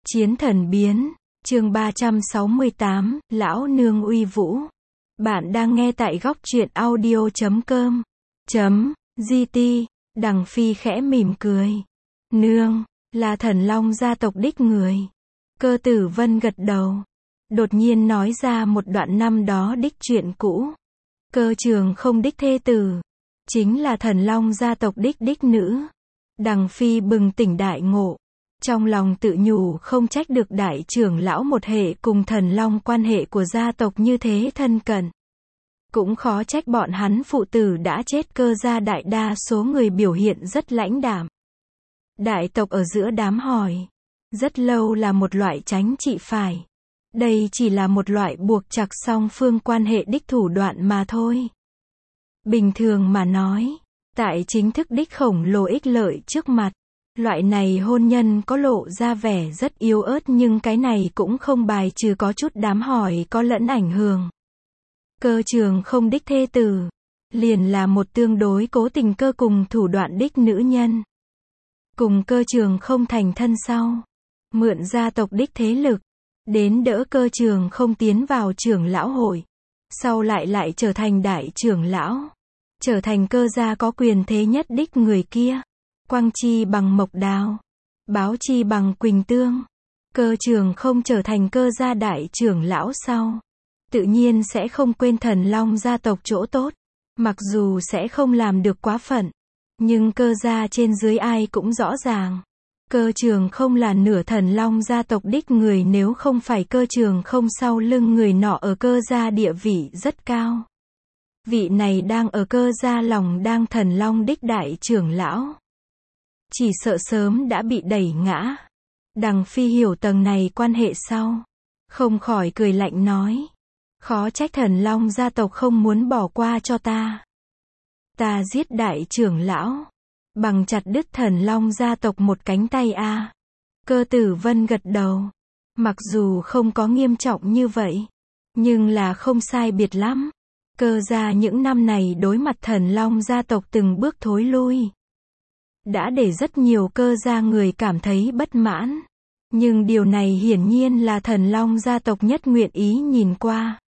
Chiến thần biến, chương 368, Lão Nương uy vũ. Bạn đang nghe tại góc truyện audio.com. GT, Đằng Phi khẽ mỉm cười. Nương, là Thần Long gia tộc đích người. Cơ Tử Vân gật đầu. Đột nhiên nói ra một đoạn năm đó đích chuyện cũ. Cơ Trường không đích thê tử. Chính là Thần Long gia tộc đích nữ. Đằng Phi bừng tỉnh đại ngộ. Trong lòng tự nhủ không trách được đại trưởng lão một hệ cùng Thần Long quan hệ của gia tộc như thế thân cận. Cũng khó trách bọn hắn phụ tử đã chết, Cơ gia đại đa số người biểu hiện rất lãnh đạm. Đại tộc ở giữa đám hỏi. Rất lâu là một loại tránh trị phải. Đây chỉ là một loại buộc chặt song phương quan hệ đích thủ đoạn mà thôi. Bình thường mà nói, tại chính thức đích khổng lồ ích lợi trước mặt, loại này hôn nhân có lộ ra vẻ rất yếu ớt, nhưng cái này cũng không bài trừ có chút đám hỏi có lẫn ảnh hưởng. Cơ Trường không đích thê tử, liền là một tương đối cố tình cơ cùng thủ đoạn đích nữ nhân. Cùng Cơ Trường không thành thân sau, mượn gia tộc đích thế lực, đến đỡ Cơ Trường không tiến vào trưởng lão hội. Sau lại trở thành đại trưởng lão, trở thành Cơ gia có quyền thế nhất đích người kia. Quang chi bằng mộc đào, báo chi bằng quỳnh tương. Cơ Trường không trở thành Cơ gia đại trưởng lão sau, tự nhiên sẽ không quên Thần Long gia tộc chỗ tốt. Mặc dù sẽ không làm được quá phận, nhưng Cơ gia trên dưới ai cũng rõ ràng. Cơ Trường không là nửa Thần Long gia tộc đích người, nếu không phải Cơ Trường không sau lưng người nọ ở Cơ gia địa vị rất cao. Vị này đang ở Cơ gia lòng đang Thần Long đích đại trưởng lão, chỉ sợ sớm đã bị đẩy ngã. Đằng Phi hiểu tầng này quan hệ sau, không khỏi cười lạnh nói. Khó trách Thần Long gia tộc không muốn bỏ qua cho ta. Ta giết đại trưởng lão, bằng chặt đứt Thần Long gia tộc một cánh tay a. Cơ Tử Vân gật đầu. Mặc dù không có nghiêm trọng như vậy, nhưng là không sai biệt lắm. Cơ gia những năm này đối mặt Thần Long gia tộc từng bước thối lui, đã để rất nhiều Cơ gia người cảm thấy bất mãn. Nhưng điều này hiển nhiên là Thần Long gia tộc nhất nguyện ý nhìn qua.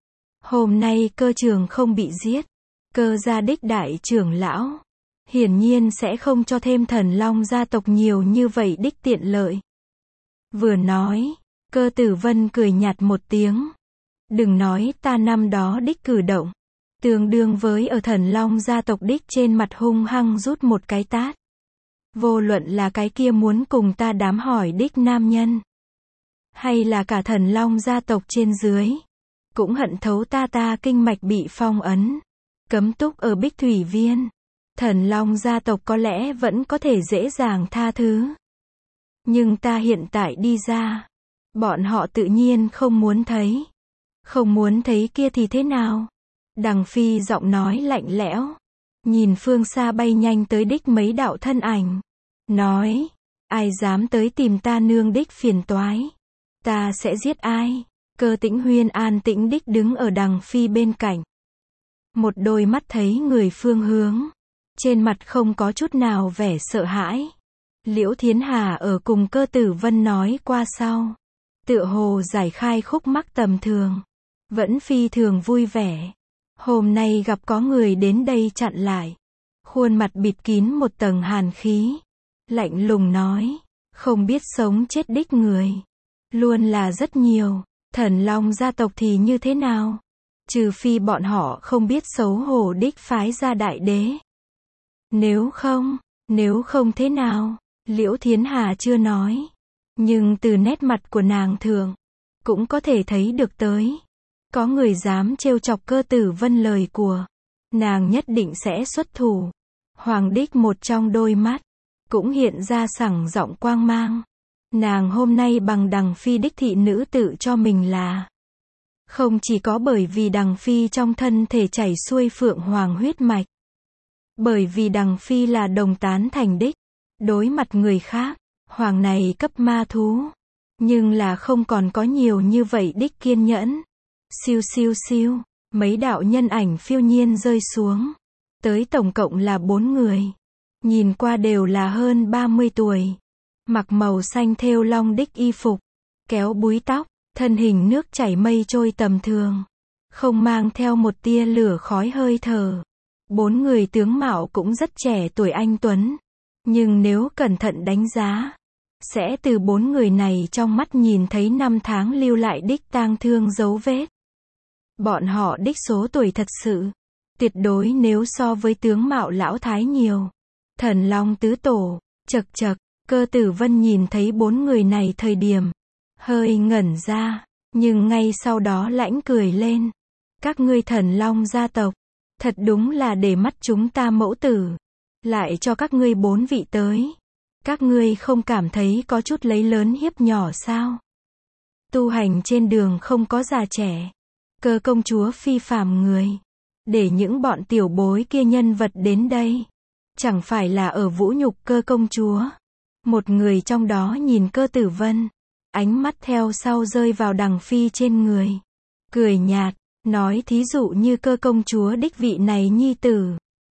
Hôm nay Cơ Trường không bị giết, Cơ gia đích đại trưởng lão hiển nhiên sẽ không cho thêm Thần Long gia tộc nhiều như vậy đích tiện lợi. Vừa nói, Cơ Tử Vân cười nhạt một tiếng. Đừng nói ta năm đó đích cử động, tương đương với ở Thần Long gia tộc đích trên mặt hung hăng rút một cái tát. Vô luận là cái kia muốn cùng ta đám hỏi đích nam nhân, hay là cả Thần Long gia tộc trên dưới, cũng hận thấu ta kinh mạch bị phong ấn, cấm túc ở Bích Thủy Viên. Thần Long gia tộc có lẽ vẫn có thể dễ dàng tha thứ. Nhưng ta hiện tại đi ra, bọn họ tự nhiên không muốn thấy. Không muốn thấy kia thì thế nào? Đằng Phi giọng nói lạnh lẽo, nhìn phương xa bay nhanh tới đích mấy đạo thân ảnh, nói, ai dám tới tìm ta nương đích phiền toái, ta sẽ giết ai. Cơ Tĩnh Huyên an tĩnh đích đứng ở Đằng Phi bên cạnh, một đôi mắt thấy người phương hướng, trên mặt không có chút nào vẻ sợ hãi. Liễu Thiến Hà ở cùng Cơ Tử Vân nói qua sau, tựa hồ giải khai khúc mắc tầm thường, vẫn phi thường vui vẻ. Hôm nay gặp có người đến đây chặn lại, khuôn mặt bịt kín một tầng hàn khí, lạnh lùng nói, không biết sống chết đích người luôn là rất nhiều. Thần Long gia tộc thì như thế nào? Trừ phi bọn họ không biết xấu hổ đích phái ra đại đế. Nếu không thế nào? Liễu Thiến Hà chưa nói, nhưng từ nét mặt của nàng thường, cũng có thể thấy được tới. Có người dám trêu chọc Cơ Tử Vân lời của nàng nhất định sẽ xuất thủ. Hoàng đích một trong đôi mắt cũng hiện ra sẳng giọng quang mang. Nàng hôm nay bằng Đằng Phi đích thị nữ tự cho mình là, không chỉ có bởi vì Đằng Phi trong thân thể chảy xuôi Phượng Hoàng huyết mạch, bởi vì Đằng Phi là đồng tán thành đích. Đối mặt người khác, Hoàng này cấp ma thú, nhưng là không còn có nhiều như vậy đích kiên nhẫn. Siêu siêu siêu, mấy đạo nhân ảnh phiêu nhiên rơi xuống. Tới tổng cộng là 4 người. Nhìn qua đều là hơn 30 tuổi. mặc màu xanh thêu long đích y phục, kéo búi tóc, thân hình nước chảy mây trôi tầm thường, không mang theo một tia lửa khói hơi thở. Bốn người tướng mạo cũng rất trẻ tuổi anh tuấn, nhưng nếu cẩn thận đánh giá, sẽ từ bốn người này trong mắt nhìn thấy năm tháng lưu lại đích tang thương dấu vết. Bọn họ đích số tuổi thật sự, tuyệt đối nếu so với tướng mạo lão thái nhiều. Thần Long tứ tổ, chậc chậc, Cơ Tử Vân nhìn thấy bốn người này thời điểm, hơi ngẩn ra, nhưng ngay sau đó lãnh cười lên. Các ngươi Thần Long gia tộc, thật đúng là để mắt chúng ta mẫu tử, lại cho các ngươi bốn vị tới. Các ngươi không cảm thấy có chút lấy lớn hiếp nhỏ sao? Tu hành trên đường không có già trẻ. Cơ công chúa phi phàm người, để những bọn tiểu bối kia nhân vật đến đây, chẳng phải là ở vũ nhục Cơ công chúa. Một người trong đó nhìn Cơ Tử Vân, ánh mắt theo sau rơi vào Đằng Phi trên người, cười nhạt, nói thí dụ như Cơ công chúa đích vị này nhi tử,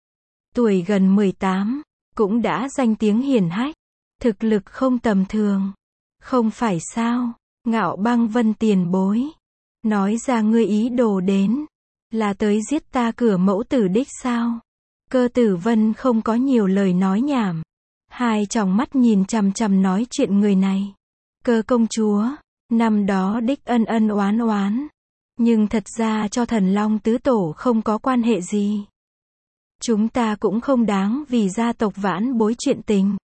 tuổi gần 18, cũng đã danh tiếng hiển hách, thực lực không tầm thường, không phải sao? Ngạo Băng Vân tiền bối, nói ra ngươi ý đồ đến, là tới giết ta cửa mẫu tử đích sao? Cơ Tử Vân không có nhiều lời nói nhảm, hai tròng mắt nhìn chằm chằm nói chuyện người này. Cơ công chúa, năm đó đích ân ân oán oán, nhưng thật ra cho Thần Long tứ tổ không có quan hệ gì. Chúng ta cũng không đáng vì gia tộc vãn bối chuyện tình,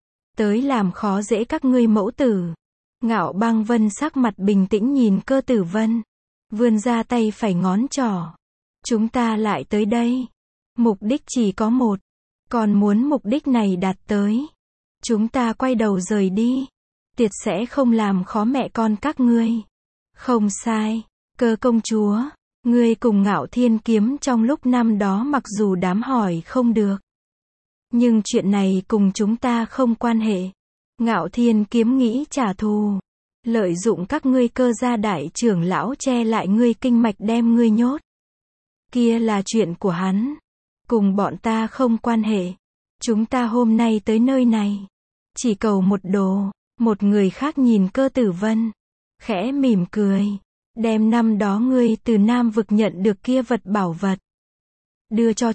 tới làm khó dễ các ngươi mẫu tử. Ngạo Băng Vân sắc mặt bình tĩnh nhìn Cơ Tử Vân, vươn ra tay phải ngón trỏ. Chúng ta lại tới đây, mục đích chỉ có một, còn muốn mục đích này đạt tới, chúng ta quay đầu rời đi, tuyệt sẽ không làm khó mẹ con các ngươi. Không sai, Cơ công chúa, ngươi cùng Ngạo Thiên Kiếm trong lúc năm đó mặc dù đám hỏi không được, nhưng chuyện này cùng chúng ta không quan hệ. Ngạo Thiên Kiếm nghĩ trả thù, lợi dụng các ngươi Cơ gia đại trưởng lão che lại ngươi kinh mạch đem ngươi nhốt. Kia là chuyện của hắn, cùng bọn ta không quan hệ. Chúng ta hôm nay tới nơi này, chỉ cầu một đồ. Một người khác nhìn Cơ Tử Vân, khẽ mỉm cười, đem năm đó ngươi từ Nam vực nhận được kia vật bảo vật, đưa cho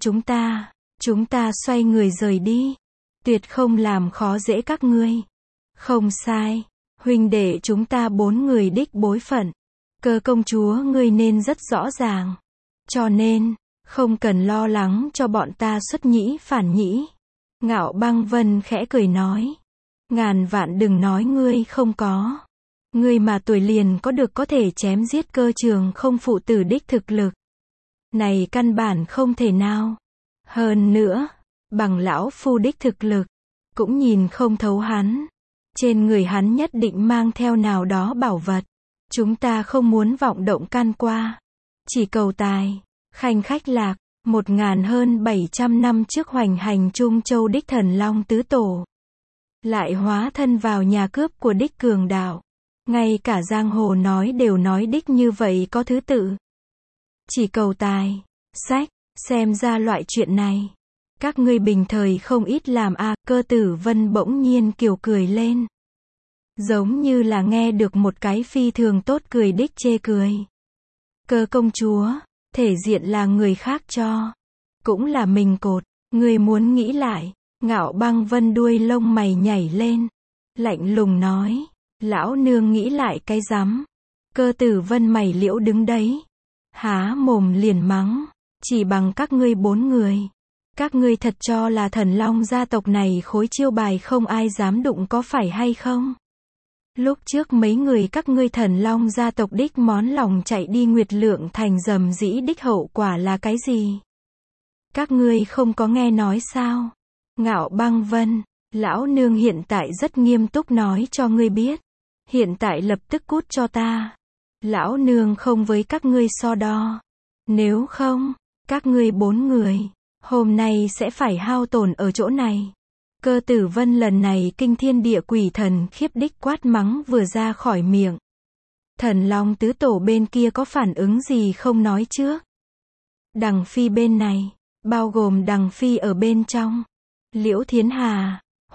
chúng ta xoay người rời đi, tuyệt không làm khó dễ các ngươi. Không sai, huynh đệ chúng ta bốn người đích bối phận, Cơ công chúa ngươi nên rất rõ ràng, cho nên, không cần lo lắng cho bọn ta xuất nhĩ phản nhĩ. Ngạo Băng Vân khẽ cười nói, ngàn vạn đừng nói ngươi không có. Ngươi mà tuổi liền có được có thể chém giết Cơ Trường không phụ tử đích thực lực. Này căn bản không thể nào. Hơn nữa, bằng lão phu đích thực lực, cũng nhìn không thấu hắn. Trên người hắn nhất định mang theo nào đó bảo vật. Chúng ta không muốn vọng động can qua. Chỉ cầu tài, khanh khách lạc, 1700 năm trước hoành hành Trung Châu đích Thần Long tứ tổ, lại hóa thân vào nhà cướp của đích cường đạo. Ngay cả giang hồ nói đều nói đích như vậy có thứ tự. Chỉ cầu tài, sách, xem ra loại chuyện này, các ngươi bình thời không ít làm a. Cơ Tử Vân bỗng nhiên kiều cười lên, giống như là nghe được một cái phi thường tốt cười đích chê cười. Cơ công chúa, thể diện là người khác cho, cũng là mình cột, ngươi muốn nghĩ lại. Ngạo Băng Vân đuôi lông mày nhảy lên, lạnh lùng nói, lão nương nghĩ lại cái rắm. Cơ Tử Vân mày liễu đứng đấy, há mồm liền mắng, chỉ bằng các ngươi bốn người, các ngươi thật cho là Thần Long gia tộc này khối chiêu bài không ai dám đụng có phải hay không? Lúc trước mấy người các ngươi Thần Long gia tộc đích món lòng chạy đi Nguyệt Lượng thành dầm dĩ đích hậu quả là cái gì? Các ngươi không có nghe nói sao? Ngạo Băng Vân, lão nương hiện tại rất nghiêm túc nói cho ngươi biết. Hiện tại lập tức cút cho ta. Lão nương không với các ngươi so đo. Nếu không, các ngươi bốn người, hôm nay sẽ phải hao tổn ở chỗ này. Cơ Tử Vân lần này kinh thiên địa quỷ thần khiếp đích quát mắng vừa ra khỏi miệng. Thần Long tứ tổ bên kia có phản ứng gì không nói trước. Đằng Phi bên này, bao gồm Đằng Phi ở bên trong, Liễu Thiến Hà,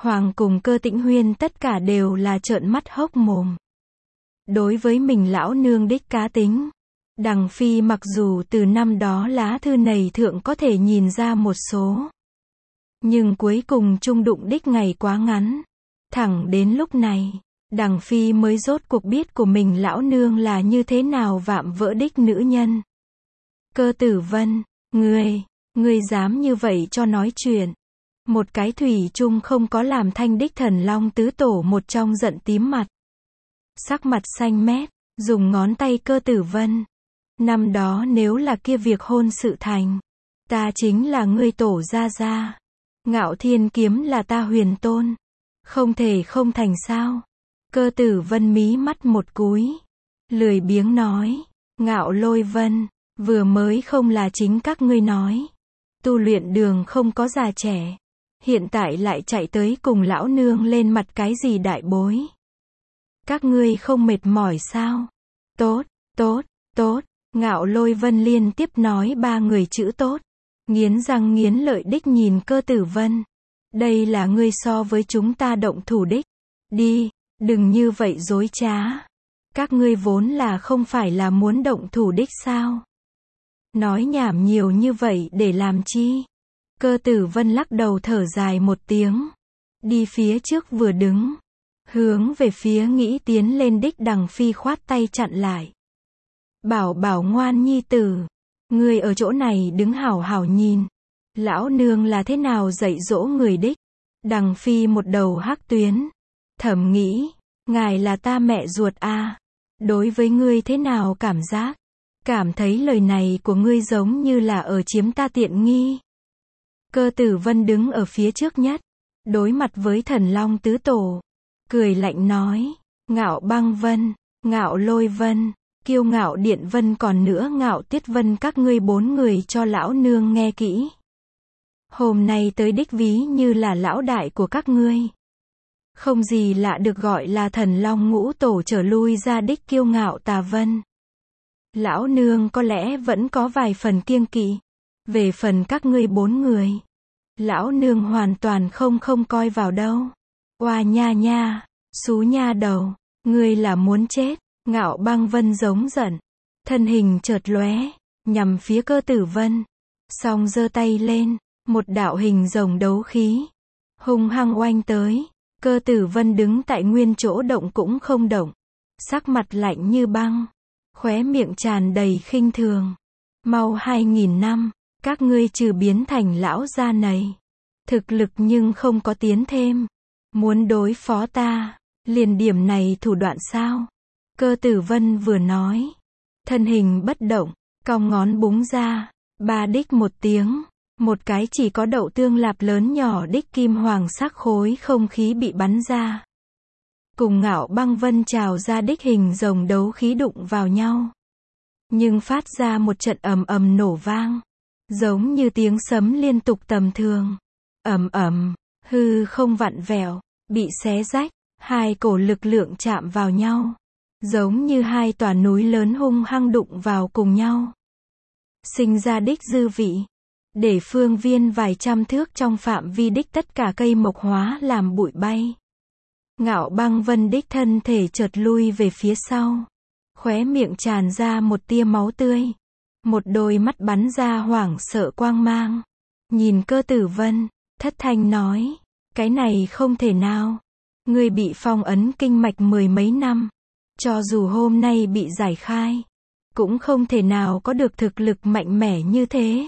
Hoàng cùng Cơ Tĩnh Huyên tất cả đều là trợn mắt hốc mồm. Đối với mình lão nương đích cá tính, Đằng Phi mặc dù từ năm đó lá thư này thượng có thể nhìn ra một số. Nhưng cuối cùng chung đụng đích ngày quá ngắn. Thẳng đến lúc này, Đằng Phi mới rốt cuộc biết của mình lão nương là như thế nào vạm vỡ đích nữ nhân. Cơ Tử Vân, ngươi dám như vậy cho nói chuyện. Một cái thủy chung không có làm Thanh đích Thần Long tứ tổ một trong giận tím mặt. Sắc mặt xanh mét, dùng ngón tay Cơ Tử Vân. Năm đó nếu là kia việc hôn sự thành, ta chính là ngươi tổ gia gia. Ngạo Thiên Kiếm là ta huyền tôn. Không thể không thành sao. Cơ Tử Vân mí mắt một cúi. Lười biếng nói. Ngạo Lôi Vân, vừa mới không là chính các ngươi nói. Tu luyện đường không có già trẻ. Hiện tại lại chạy tới cùng lão nương lên mặt cái gì đại bối. Các ngươi không mệt mỏi sao? Tốt, tốt, tốt. Ngạo Lôi Vân liên tiếp nói 3 người chữ tốt. Nghiến răng nghiến lợi đích nhìn Cơ Tử Vân. Đây là ngươi so với chúng ta động thủ đích. Đi, đừng như vậy dối trá. Các ngươi vốn là không phải là muốn động thủ đích sao? Nói nhảm nhiều như vậy để làm chi? Cơ Tử Vân lắc đầu thở dài một tiếng. Đi phía trước vừa đứng. Hướng về phía nghĩ tiến lên đích Đằng Phi khoát tay chặn lại. Bảo ngoan nhi tử. Ngươi ở chỗ này đứng hảo hảo nhìn. Lão nương là thế nào dạy dỗ người đích. Đằng Phi một đầu hắc tuyến. Thầm nghĩ. Ngài là ta mẹ ruột a. Đối với ngươi thế nào cảm giác? Cảm thấy lời này của ngươi giống như là ở chiếm ta tiện nghi. Cơ Tử Vân đứng ở phía trước nhất. Đối mặt với Thần Long tứ tổ. Cười lạnh nói. Ngạo Băng Vân, Ngạo Lôi Vân, Kiêu Ngạo Điện Vân còn nữa Ngạo Tiết Vân, các ngươi 4 người cho lão nương nghe kỹ. Hôm nay tới đích ví như là lão đại của các ngươi. Không gì lạ được gọi là Thần Long ngũ tổ trở lui ra đích Kiêu Ngạo Tà Vân. Lão nương có lẽ vẫn có vài phần kiêng kỵ. Về phần các ngươi 4 người, lão nương hoàn toàn không coi vào đâu. Oa nha nha, xú nha đầu, ngươi là muốn chết. Ngạo Băng Vân giống giận, thân hình chợt lóe, nhằm phía Cơ Tử Vân. Xong giơ tay lên, một đạo hình rồng đấu khí hung hăng oanh tới. Cơ Tử Vân đứng tại nguyên chỗ động cũng không động, sắc mặt lạnh như băng, khóe miệng tràn đầy khinh thường. Mau 2000 năm, các ngươi trừ biến thành lão gia này, thực lực nhưng không có tiến thêm. Muốn đối phó ta, liền điểm này thủ đoạn sao? Cơ Tử Vân vừa nói, thân hình bất động, cong ngón búng ra, ba đích một tiếng, một cái chỉ có đậu tương lạp lớn nhỏ đích kim hoàng sắc khối không khí bị bắn ra. Cùng Ngạo Băng Vân trào ra đích hình rồng đấu khí đụng vào nhau. Nhưng phát ra một trận ầm ầm nổ vang, giống như tiếng sấm liên tục tầm thường. Ầm ầm, hư không vặn vẹo, bị xé rách, hai cổ lực lượng chạm vào nhau. Giống như hai tòa núi lớn hung hăng đụng vào cùng nhau. Sinh ra đích dư vị. Để phương viên vài trăm thước trong phạm vi đích tất cả cây mộc hóa làm bụi bay. Ngạo Băng Vân đích thân thể chợt lui về phía sau. Khóe miệng tràn ra một tia máu tươi. Một đôi mắt bắn ra hoảng sợ quang mang. Nhìn Cơ Tử Vân, thất thanh nói. Cái này không thể nào. Ngươi bị phong ấn kinh mạch 10 mấy năm. Cho dù hôm nay bị giải khai, cũng không thể nào có được thực lực mạnh mẽ như thế.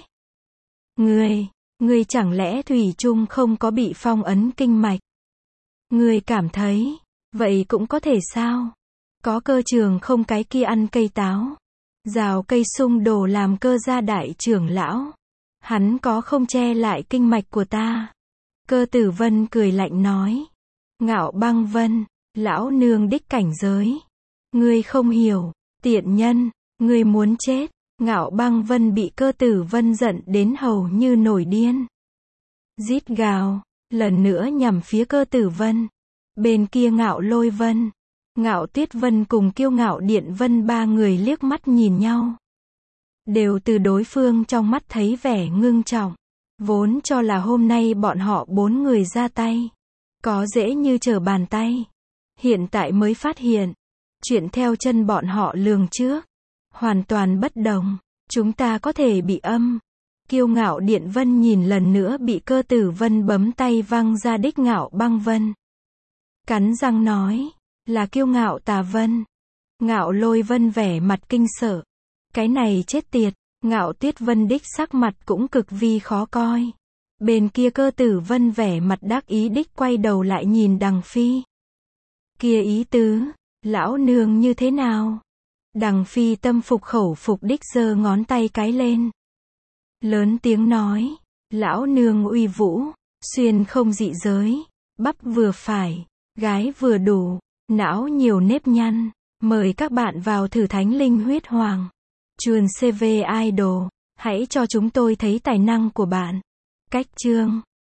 Ngươi chẳng lẽ thủy chung không có bị phong ấn kinh mạch? Ngươi cảm thấy, vậy cũng có thể sao? Có cơ trường không cái kia ăn cây táo, rào cây sung đồ làm cơ gia đại trưởng lão. Hắn có không che lại kinh mạch của ta? Cơ Tử Vân cười lạnh nói. Ngạo Băng Vân, lão nương đích cảnh giới. Ngươi không hiểu, tiện nhân, ngươi muốn chết. Ngạo Băng Vân bị Cơ Tử Vân giận đến hầu như nổi điên. Rít gào, lần nữa nhằm phía Cơ Tử Vân. Bên kia Ngạo Lôi Vân, Ngạo Tuyết Vân cùng Kiêu Ngạo Điện Vân, ba người liếc mắt nhìn nhau. Đều từ đối phương trong mắt thấy vẻ ngưng trọng. Vốn cho là hôm nay bọn họ 4 người ra tay, Có dễ như trở bàn tay. Hiện tại mới phát hiện. Chuyện theo chân bọn họ lường trước. Hoàn toàn bất đồng. Chúng ta có thể bị âm. Kiêu ngạo Điện Vân nhìn lần nữa bị Cơ Tử Vân bấm tay văng ra đích Ngạo Băng Vân. Cắn răng nói. Là kiêu ngạo Tà Vân. Ngạo Lôi Vân vẻ mặt kinh sợ. Cái này chết tiệt. Ngạo Tuyết Vân đích sắc mặt cũng cực vi khó coi. Bên kia Cơ Tử Vân vẻ mặt đắc ý đích quay đầu lại nhìn Đằng Phi. Kia ý tứ, lão nương như thế nào? Đằng Phi tâm phục khẩu phục đích giơ ngón tay cái lên. Lớn tiếng nói, lão nương uy vũ, xuyên không dị giới, bắp vừa phải, gái vừa đủ, não nhiều nếp nhăn, mời các bạn vào thử Thánh Linh Huyết Hoàng. Chuồn CV Idol, hãy cho chúng tôi thấy tài năng của bạn. Cách chương